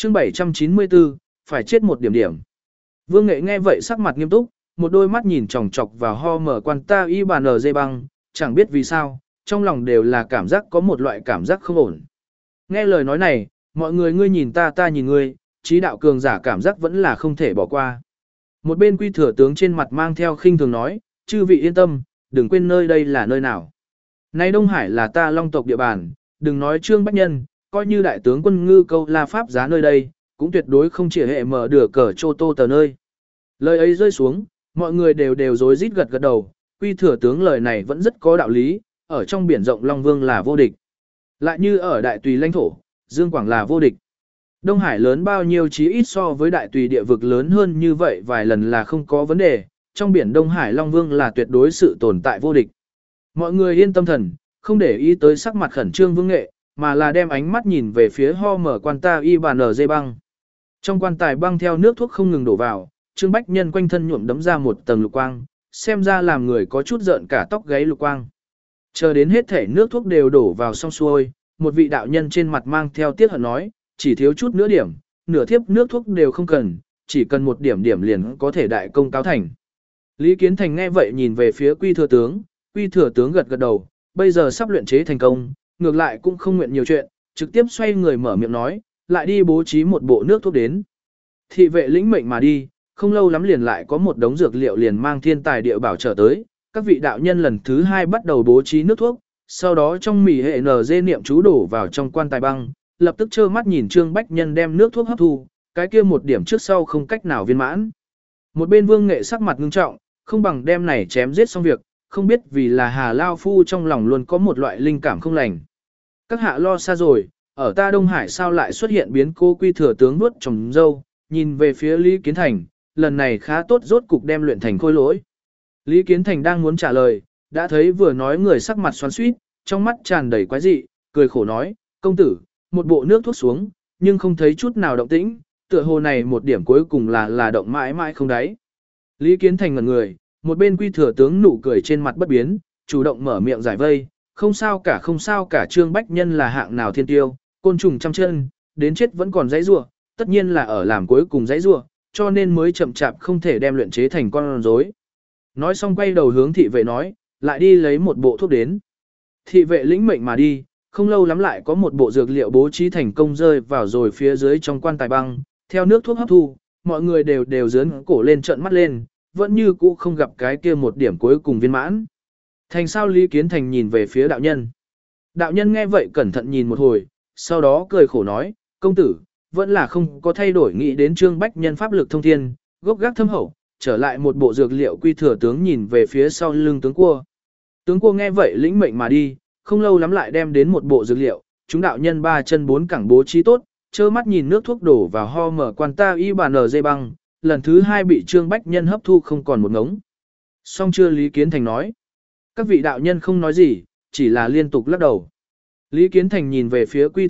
chương 794, phải chết một điểm điểm. Vương Nghệ nghe vậy sắc mặt nghiêm túc, một đôi mắt nhìn chòng chọc vào ho mở quan ta y bàn ở dây băng, chẳng biết vì sao, trong lòng đều là cảm giác có một loại cảm giác không ổn. Nghe lời nói này, mọi người ngươi nhìn ta ta nhìn ngươi, trí đạo cường giả cảm giác vẫn là không thể bỏ qua. Một bên Quy Thừa tướng trên mặt mang theo khinh thường nói, chư vị yên tâm, đừng quên nơi đây là nơi nào. Nay Đông Hải là ta Long tộc địa bàn, đừng nói Trương Bách Nhân, coi như đại tướng Quân Ngư Câu La Pháp giá nơi đây, cũng tuyệt đối không chỉ hệ mở được cờ chô tô tờ nơi. Lời ấy rơi xuống, mọi người đều rối rít gật gật đầu, Quy Thừa tướng lời này vẫn rất có đạo lý, ở trong biển rộng Long Vương là vô địch. Lại như ở đại tùy lãnh thổ, Dương Quảng là vô địch. Đông Hải lớn bao nhiêu chí ít so với đại tùy địa vực lớn hơn như vậy vài lần là không có vấn đề, trong biển Đông Hải Long Vương là tuyệt đối sự tồn tại vô địch. Mọi người yên tâm thần, không để ý tới sắc mặt khẩn trương Vương Nghệ, mà là đem ánh mắt nhìn về phía ho mở quan ta y bàn ở dây băng. Trong quan tài băng theo nước thuốc không ngừng đổ vào, Trương Bách Nhân quanh thân nhuộm đấm ra một tầng lục quang, xem ra làm người có chút giận cả tóc gáy lục quang. Chờ đến hết thể nước thuốc đều đổ vào xong xuôi, một vị đạo nhân trên mặt mang theo tiếc hận nói, chỉ thiếu chút nữa điểm, nửa thiếp nước thuốc đều không cần, chỉ cần một điểm điểm liền có thể đại công cáo thành. Lý Kiến Thành nghe vậy nhìn về phía Quy Thừa tướng gật gật đầu, bây giờ sắp luyện chế thành công, ngược lại cũng không nguyện nhiều chuyện, trực tiếp xoay người mở miệng nói, lại đi bố trí một bộ nước thuốc đến. Thị vệ lĩnh mệnh mà đi, không lâu lắm liền lại có một đống dược liệu liền mang thiên tài địa bảo trở tới, các vị đạo nhân lần thứ 2 bắt đầu bố trí nước thuốc, sau đó trong mỉ hệ NG niệm chú đổ vào trong quan tài băng, lập tức trơ mắt nhìn Trương Bách Nhân đem nước thuốc hấp thu, cái kia một điểm trước sau không cách nào viên mãn. Một bên Vương Nghệ sắc mặt ngưng trọng, không bằng đem này chém giết xong việc, không biết vì là Hà Lao Phu trong lòng luôn có một loại linh cảm không lành. Các hạ lo xa rồi, ở ta Đông Hải sao lại xuất hiện biến cô Quy Thừa tướng nuốt trồng dâu, nhìn về phía Lý Kiến Thành, lần này khá tốt rốt cục đem luyện thành khôi lỗi. Lý Kiến Thành đang muốn trả lời, đã thấy vừa nói người sắc mặt xoắn xuýt, trong mắt tràn đầy quái dị, cười khổ nói, công tử, một bộ nước thuốc xuống, nhưng không thấy chút nào động tĩnh, tựa hồ này một điểm cuối cùng là động mãi mãi không đáy. Lý Kiến Thành ngẩn người, một bên Quy Thừa tướng nụ cười trên mặt bất biến, chủ động mở miệng giải vây, không sao cả Trương Bách Nhân là hạng nào thiên tiêu, côn trùng trăm chân, đến chết vẫn còn dãy rủa, tất nhiên là ở làm cuối cùng dãy rủa, cho nên mới chậm chạp không thể đem luyện chế thành con rối. Nói xong quay đầu hướng thị vệ nói, lại đi lấy một bộ thuốc đến. Thị vệ lĩnh mệnh mà đi, không lâu lắm lại có một bộ dược liệu bố trí thành công rơi vào rồi phía dưới trong quan tài băng, theo nước thuốc hấp thu, mọi người đều dướn cổ lên trợn mắt lên, vẫn như cũ không gặp cái kia một điểm cuối cùng viên mãn. Thành sao Lý Kiến Thành nhìn về phía đạo nhân. Đạo nhân nghe vậy cẩn thận nhìn một hồi, sau đó cười khổ nói, công tử, vẫn là không có thay đổi nghĩ đến Trương Bách Nhân pháp lực thông thiên, gốc gác thâm hậu, trở lại một bộ dược liệu. Quy Thừa tướng nhìn về phía sau lưng tướng cua. Tướng cua nghe vậy lĩnh mệnh mà đi, không lâu lắm lại đem đến một bộ dược liệu, chúng đạo nhân 3 chân 4 cẳng bố trí tốt, trơ mắt nhìn nước thuốc đổ vào ho mở quan ta y bàn ở dây băng, lần thứ 2 bị Trương Bách Nhân hấp thu không còn một ngống. Xong chưa Lý Kiến Thành nói. Các vị đạo nhân không nói gì, chỉ là liên tục lắc đầu. Lý Kiến Thành nhìn về phía Quy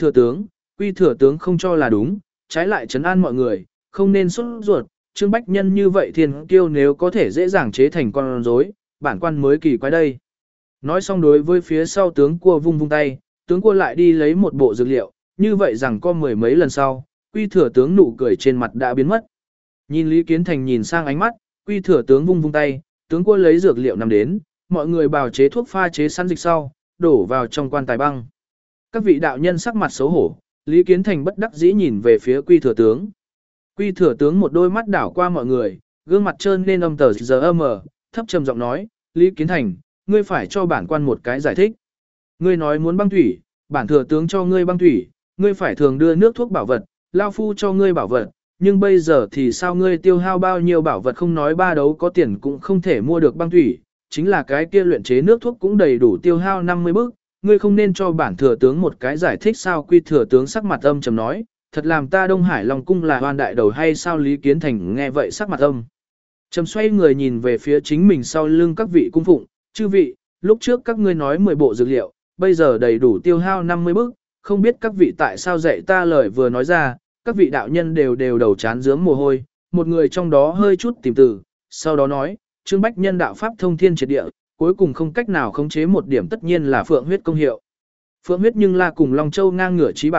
Thừa tướng không cho là đúng, trái lại trấn an mọi người, không nên sốt ruột, Trương Bách Nhân như vậy thiên kiêu nếu có thể dễ dàng chế thành con rối, bản quan mới kỳ quái đây. Nói xong đối với phía sau tướng cua vung vung tay, tướng cua lại đi lấy một bộ dược liệu, như vậy rằng có mười mấy lần sau, Quy Thừa tướng nụ cười trên mặt đã biến mất. Nhìn Lý Kiến Thành nhìn sang ánh mắt, Quy Thừa tướng vung vung tay, tướng cua lấy dược liệu nằm đến, mọi người bào chế thuốc pha chế sẵn dịch sau, đổ vào trong quan tài băng. Các vị đạo nhân sắc mặt xấu hổ, Lý Kiến Thành bất đắc dĩ nhìn về phía Quy Thừa tướng. Quy Thừa tướng một đôi mắt đảo qua mọi người, gương mặt trơn lên âm tờ giờ mờ, thấp trầm giọng nói, Lý Kiến Thành, ngươi phải cho bản quan một cái giải thích. Ngươi nói muốn băng thủy, bản thừa tướng cho ngươi băng thủy, ngươi phải thường đưa nước thuốc bảo vật, lao phu cho ngươi bảo vật, nhưng bây giờ thì sao ngươi tiêu hao bao nhiêu bảo vật không nói ba đấu có tiền cũng không thể mua được băng thủy, chính là cái kia luyện chế nước thuốc cũng đầy đủ tiêu hao 50 bước, ngươi không nên cho bản thừa tướng một cái giải thích sao? Quy Thừa tướng sắc mặt âm trầm nói, thật làm ta Đông Hải Long cung là hoan đại đầu hay sao? Lý Kiến Thành nghe vậy sắc mặt âm trầm, xoay người nhìn về phía chính mình sau lưng các vị cung phụng, chư vị, lúc trước các ngươi nói 10 bộ dược liệu, bây giờ đầy đủ tiêu hao 50 bước, không biết các vị tại sao dạy ta lời vừa nói ra, các vị đạo nhân đều đầu chán rướm mồ hôi, một người trong đó hơi chút tìm từ, sau đó nói, Trương Bách Nhân đạo pháp thông thiên triệt địa, cuối cùng không cách nào khống chế một điểm tất nhiên là phượng huyết công hiệu. Phượng huyết nhưng là cùng Long Châu ngang ngửa trí bảo,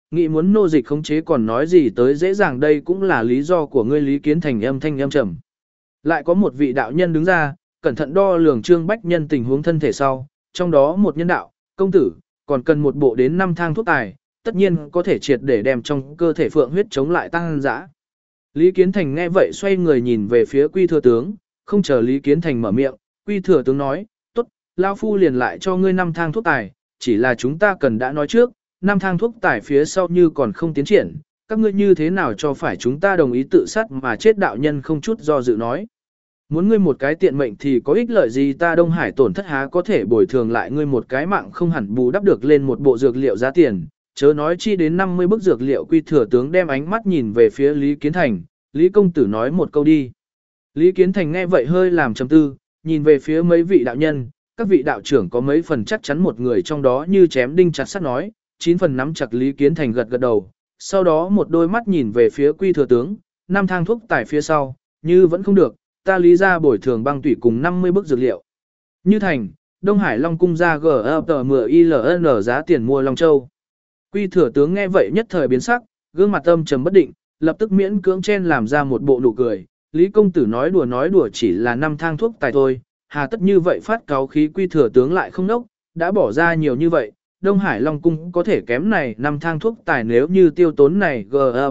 Nghĩ muốn nô dịch khống chế còn nói gì tới dễ dàng, đây cũng là lý do của ngươi. Lý Kiến Thành âm thanh âm trầm. Lại có một vị đạo nhân đứng ra, cẩn thận đo lường Trương Bách Nhân tình huống thân thể sau, trong đó một nhân đạo, công tử, còn cần một bộ đến 5 thang thuốc tài, tất nhiên có thể triệt để đem trong cơ thể phượng huyết chống lại tăng dã. Lý Kiến Thành nghe vậy xoay người nhìn về phía Quy Thừa Tướng, không chờ Lý Kiến Thành mở miệng, Quy Thừa Tướng nói, tốt, Lao Phu liền lại cho ngươi 5 thang thuốc tài, chỉ là chúng ta cần đã nói trước, 5 thang thuốc tài phía sau như còn không tiến triển, các ngươi như thế nào cho phải chúng ta đồng ý tự sát mà chết. Đạo nhân không chút do dự nói. Muốn ngươi một cái tiện mệnh thì có ích lợi gì, ta Đông Hải tổn thất há có thể bồi thường lại ngươi một cái mạng không hẳn bù đắp được lên một bộ dược liệu giá tiền, chớ nói chi đến 50 bức dược liệu. Quy Thừa Tướng đem ánh mắt nhìn về phía Lý Kiến Thành, Lý công tử nói một câu đi. Lý Kiến Thành nghe vậy hơi làm trầm tư, nhìn về phía mấy vị đạo nhân, các vị đạo trưởng có mấy phần chắc chắn, một người trong đó như chém đinh chặt sắt nói, 9 phần nắm chặt. Lý Kiến Thành gật gật đầu, sau đó một đôi mắt nhìn về phía Quy Thừa Tướng, 5 thang thuốc tải phía sau, như vẫn không được, ta Lý ra bồi thường băng tủy cùng 50 bức dược liệu. Như thành, Đông Hải Long cung ra GFTMILN giá tiền mua Long Châu. Quy Thừa Tướng nghe vậy nhất thời biến sắc, gương mặt âm trầm bất định, lập tức miễn cưỡng chen làm ra một bộ nụ cười. Lý công tử nói đùa chỉ là 5 thang thuốc tài thôi, hà tất như vậy phát cáo khí. Quy Thừa Tướng lại không nốc, đã bỏ ra nhiều như vậy, Đông Hải Long cung có thể kém này 5 thang thuốc tài, nếu như tiêu tốn này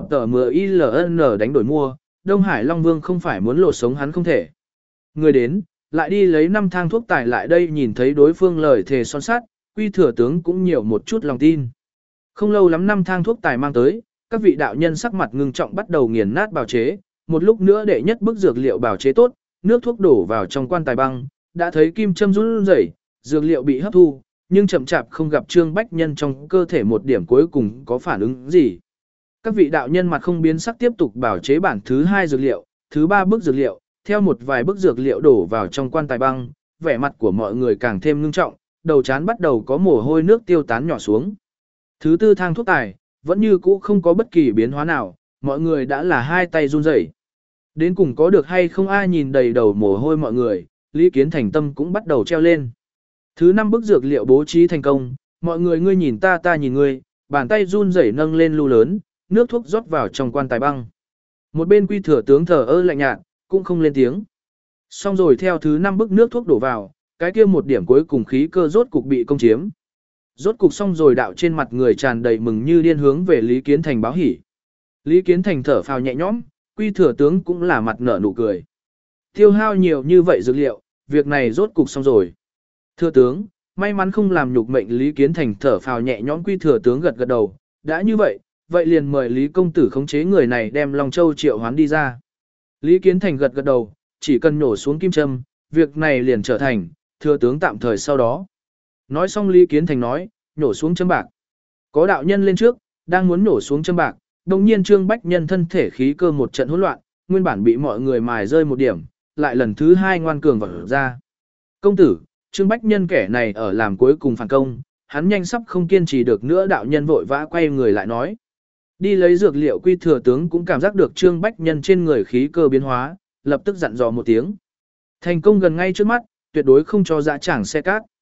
GFTMILN đánh đổi mua, Đông Hải Long Vương không phải muốn lột sống hắn không thể. Người đến, lại đi lấy 5 thang thuốc tài lại đây. Nhìn thấy đối phương lời thề son sắt, Quy Thừa Tướng cũng nhiều một chút lòng tin. Không lâu lắm 5 thang thuốc tài mang tới, các vị đạo nhân sắc mặt ngưng trọng bắt đầu nghiền nát bào chế, một lúc nữa đệ nhất bức dược liệu bào chế tốt, nước thuốc đổ vào trong quan tài băng, đã thấy kim châm run rẩy, dược liệu bị hấp thu, nhưng chậm chạp không gặp Trương Bách Nhân trong cơ thể một điểm cuối cùng có phản ứng gì. Các vị đạo nhân mặt không biến sắc tiếp tục bào chế bản thứ 2 dược liệu, thứ 3 bức dược liệu, theo một vài bức dược liệu đổ vào trong quan tài băng, vẻ mặt của mọi người càng thêm ngưng trọng, đầu trán bắt đầu có mồ hôi nước tiêu tán nhỏ xuống. Thứ 4 thang thuốc tài, vẫn như cũ không có bất kỳ biến hóa nào, mọi người đã là hai tay run rẩy. Đến cùng có được hay không, ai nhìn đầy đầu mồ hôi mọi người, Lý Kiến Thành tâm cũng bắt đầu treo lên. Thứ 5 bức dược liệu bố trí thành công, mọi người ngươi nhìn ta ta nhìn ngươi, bàn tay run rẩy nâng lên lu lớn, nước thuốc rót vào trong quan tài băng. Một bên Quy Thừa Tướng thờ ơ lạnh nhạt, cũng không lên tiếng. Xong rồi theo thứ 5 bức nước thuốc đổ vào, cái kia một điểm cuối cùng khí cơ rốt cục bị công chiếm. Rốt cục xong rồi, đạo trên mặt người tràn đầy mừng như điên hướng về Lý Kiến Thành báo hỉ. Lý Kiến Thành thở phào nhẹ nhõm, Quy Thừa Tướng cũng là mặt nở nụ cười. Tiêu hao nhiều như vậy dược liệu, việc này rốt cục xong rồi. Thừa tướng, may mắn không làm nhục mệnh. Lý Kiến Thành thở phào nhẹ nhõm. Quy Thừa Tướng gật gật đầu, đã như vậy, vậy liền mời Lý công tử khống chế người này đem Long Châu triệu hoán đi ra. Lý Kiến Thành gật gật đầu, chỉ cần nổ xuống kim châm, việc này liền trở thành, Thừa tướng tạm thời sau đó. Nói xong Lý Kiến Thành nói, nổ xuống châm bạc. Có đạo nhân lên trước, đang muốn nổ xuống châm bạc, đồng nhiên Trương Bách Nhân thân thể khí cơ một trận hỗn loạn, nguyên bản bị mọi người mài rơi một điểm, lại lần thứ 2 ngoan cường vọt ra. Công tử, Trương Bách Nhân kẻ này ở làm cuối cùng phản công, hắn nhanh sắp không kiên trì được nữa. Đạo nhân vội vã quay người lại nói. Đi lấy dược liệu. Quy Thừa Tướng cũng cảm giác được Trương Bách Nhân trên người khí cơ biến hóa, lập tức dặn dò một tiếng. Thành công gần ngay trước mắt, tuyệt đối không cho dã tràng xe cát.